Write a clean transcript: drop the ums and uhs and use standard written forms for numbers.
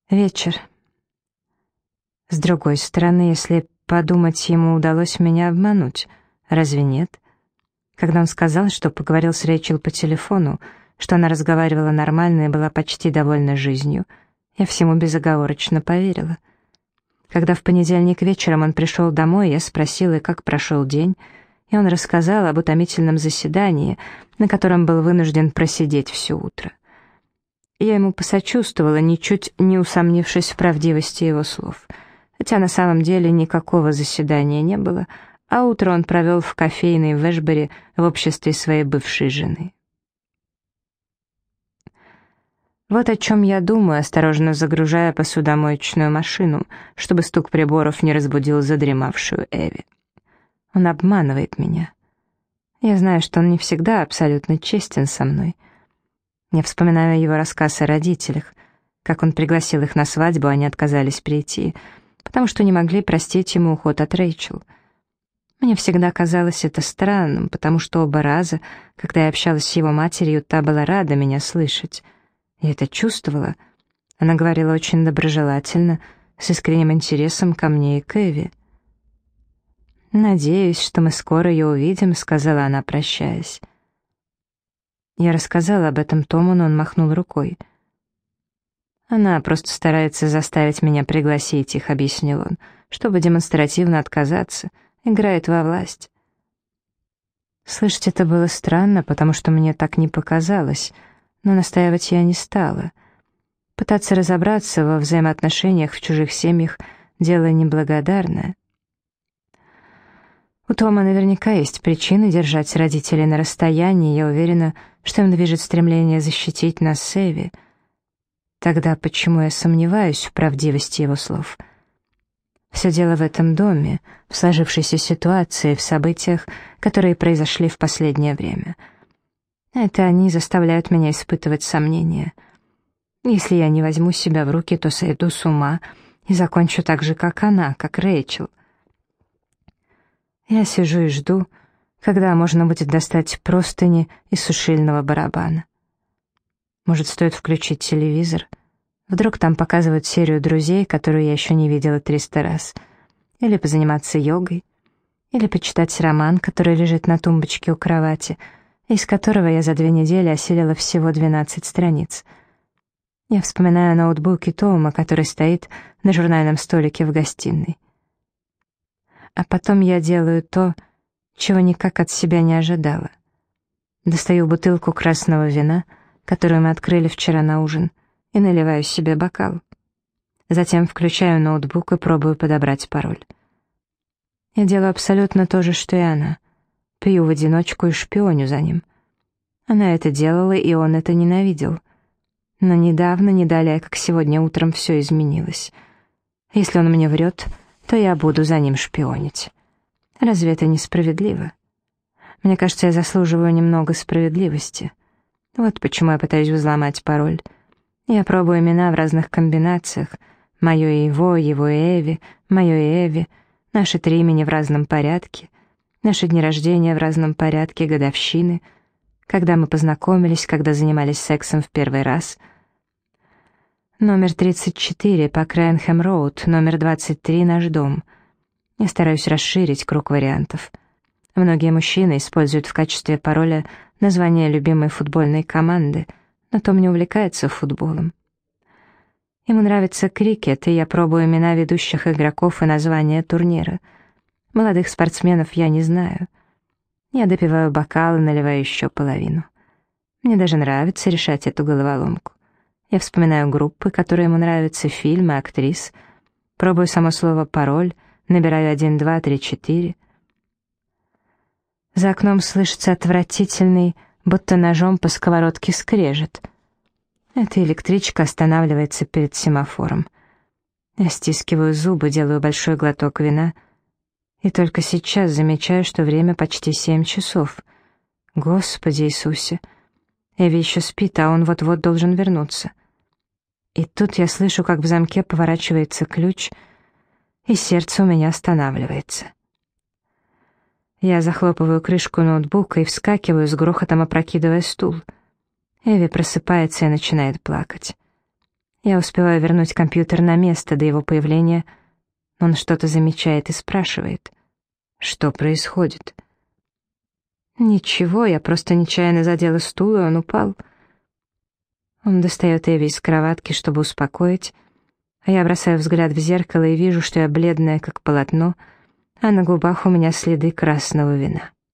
Вечер. С другой стороны, если подумать, ему удалось меня обмануть. Разве нет? Когда он сказал, что поговорил с Рэйчел по телефону, что она разговаривала нормально и была почти довольна жизнью, я всему безоговорочно поверила. Когда в понедельник вечером он пришел домой, я спросила, как прошел день, и он рассказал об утомительном заседании, на котором был вынужден просидеть все утро. Я ему посочувствовала, ничуть не усомнившись в правдивости его слов. Хотя на самом деле никакого заседания не было, а утро он провел в кофейной в Эшбери в обществе своей бывшей жены. Вот о чем я думаю, осторожно загружая посудомоечную машину, чтобы стук приборов не разбудил задремавшую Эви. Он обманывает меня. Я знаю, что он не всегда абсолютно честен со мной. Я вспоминаю его рассказ о родителях, как он пригласил их на свадьбу, они отказались прийти, потому что не могли простить ему уход от Рэйчел. Мне всегда казалось это странным, потому что оба раза, когда я общалась с его матерью, та была рада меня слышать. Я это чувствовала. Она говорила очень доброжелательно, с искренним интересом ко мне и к Эви. «Надеюсь, что мы скоро ее увидим», — сказала она, прощаясь. Я рассказала об этом Тому, но он махнул рукой. «Она просто старается заставить меня пригласить их», — объяснил он, «чтобы демонстративно отказаться, играет во власть». Слышать это было странно, потому что мне так не показалось, но настаивать я не стала. Пытаться разобраться во взаимоотношениях в чужих семьях — дело неблагодарное. У Тома наверняка есть причины держать родителей на расстоянии, я уверена, что им движет стремление защитить нас с Эви. Тогда почему я сомневаюсь в правдивости его слов? Все дело в этом доме, в сложившейся ситуации, в событиях, которые произошли в последнее время. Это они заставляют меня испытывать сомнения. Если я не возьму себя в руки, то сойду с ума и закончу так же, как она, как Рэйчел. Я сижу и жду, когда можно будет достать простыни из сушильного барабана. Может, стоит включить телевизор? Вдруг там показывают серию «Друзей», которую я еще не видела 300 раз. Или позаниматься йогой. Или почитать роман, который лежит на тумбочке у кровати, из которого я за 2 недели осилила всего 12 страниц. Я вспоминаю о ноутбуке Тома, который стоит на журнальном столике в гостиной. А потом я делаю то, чего никак от себя не ожидала. Достаю бутылку красного вина, которую мы открыли вчера на ужин, и наливаю себе бокал. Затем включаю ноутбук и пробую подобрать пароль. Я делаю абсолютно то же, что и она. Пью в одиночку и шпионю за ним. Она это делала, и он это ненавидел. Но недавно, не далее, как сегодня утром, все изменилось. Если он мне врет, то я буду за ним шпионить. Разве это несправедливо? Мне кажется, я заслуживаю немного справедливости. Вот почему я пытаюсь взломать пароль. Я пробую имена в разных комбинациях. Мое и его и Эви, мое и Эви, наши 3 имени в разном порядке, наши дни рождения в разном порядке, годовщины, когда мы познакомились, когда занимались сексом в первый раз. Номер 34 по Крайнхэм-роуд, номер 23 наш дом. Я стараюсь расширить круг вариантов. Многие мужчины используют в качестве пароля название любимой футбольной команды, но Том не увлекается футболом. Ему нравится крикет, и я пробую имена ведущих игроков и названия турнира. Молодых спортсменов я не знаю. Я допиваю бокал и наливаю еще половину. Мне даже нравится решать эту головоломку. Я вспоминаю группы, которые ему нравятся, фильмы, актрис. Пробую само слово «пароль», набираю 1, 2, 3, 4. За окном слышится отвратительный, будто ножом по сковородке скрежет. Эта электричка останавливается перед семафором. Я стискиваю зубы, делаю большой глоток вина, и только сейчас замечаю, что время почти 7 часов. Господи Иисусе! Эви еще спит, а он вот-вот должен вернуться. И тут я слышу, как в замке поворачивается ключ, и сердце у меня останавливается. Я захлопываю крышку ноутбука и вскакиваю, с грохотом опрокидывая стул. Эви просыпается и начинает плакать. Я успеваю вернуть компьютер на место до его появления. Он что-то замечает и спрашивает: «Что происходит?» «Ничего, я просто нечаянно задела стул, и он упал». Он достает Эви из кроватки, чтобы успокоить, а я бросаю взгляд в зеркало и вижу, что я бледная, как полотно, а на губах у меня следы красного вина.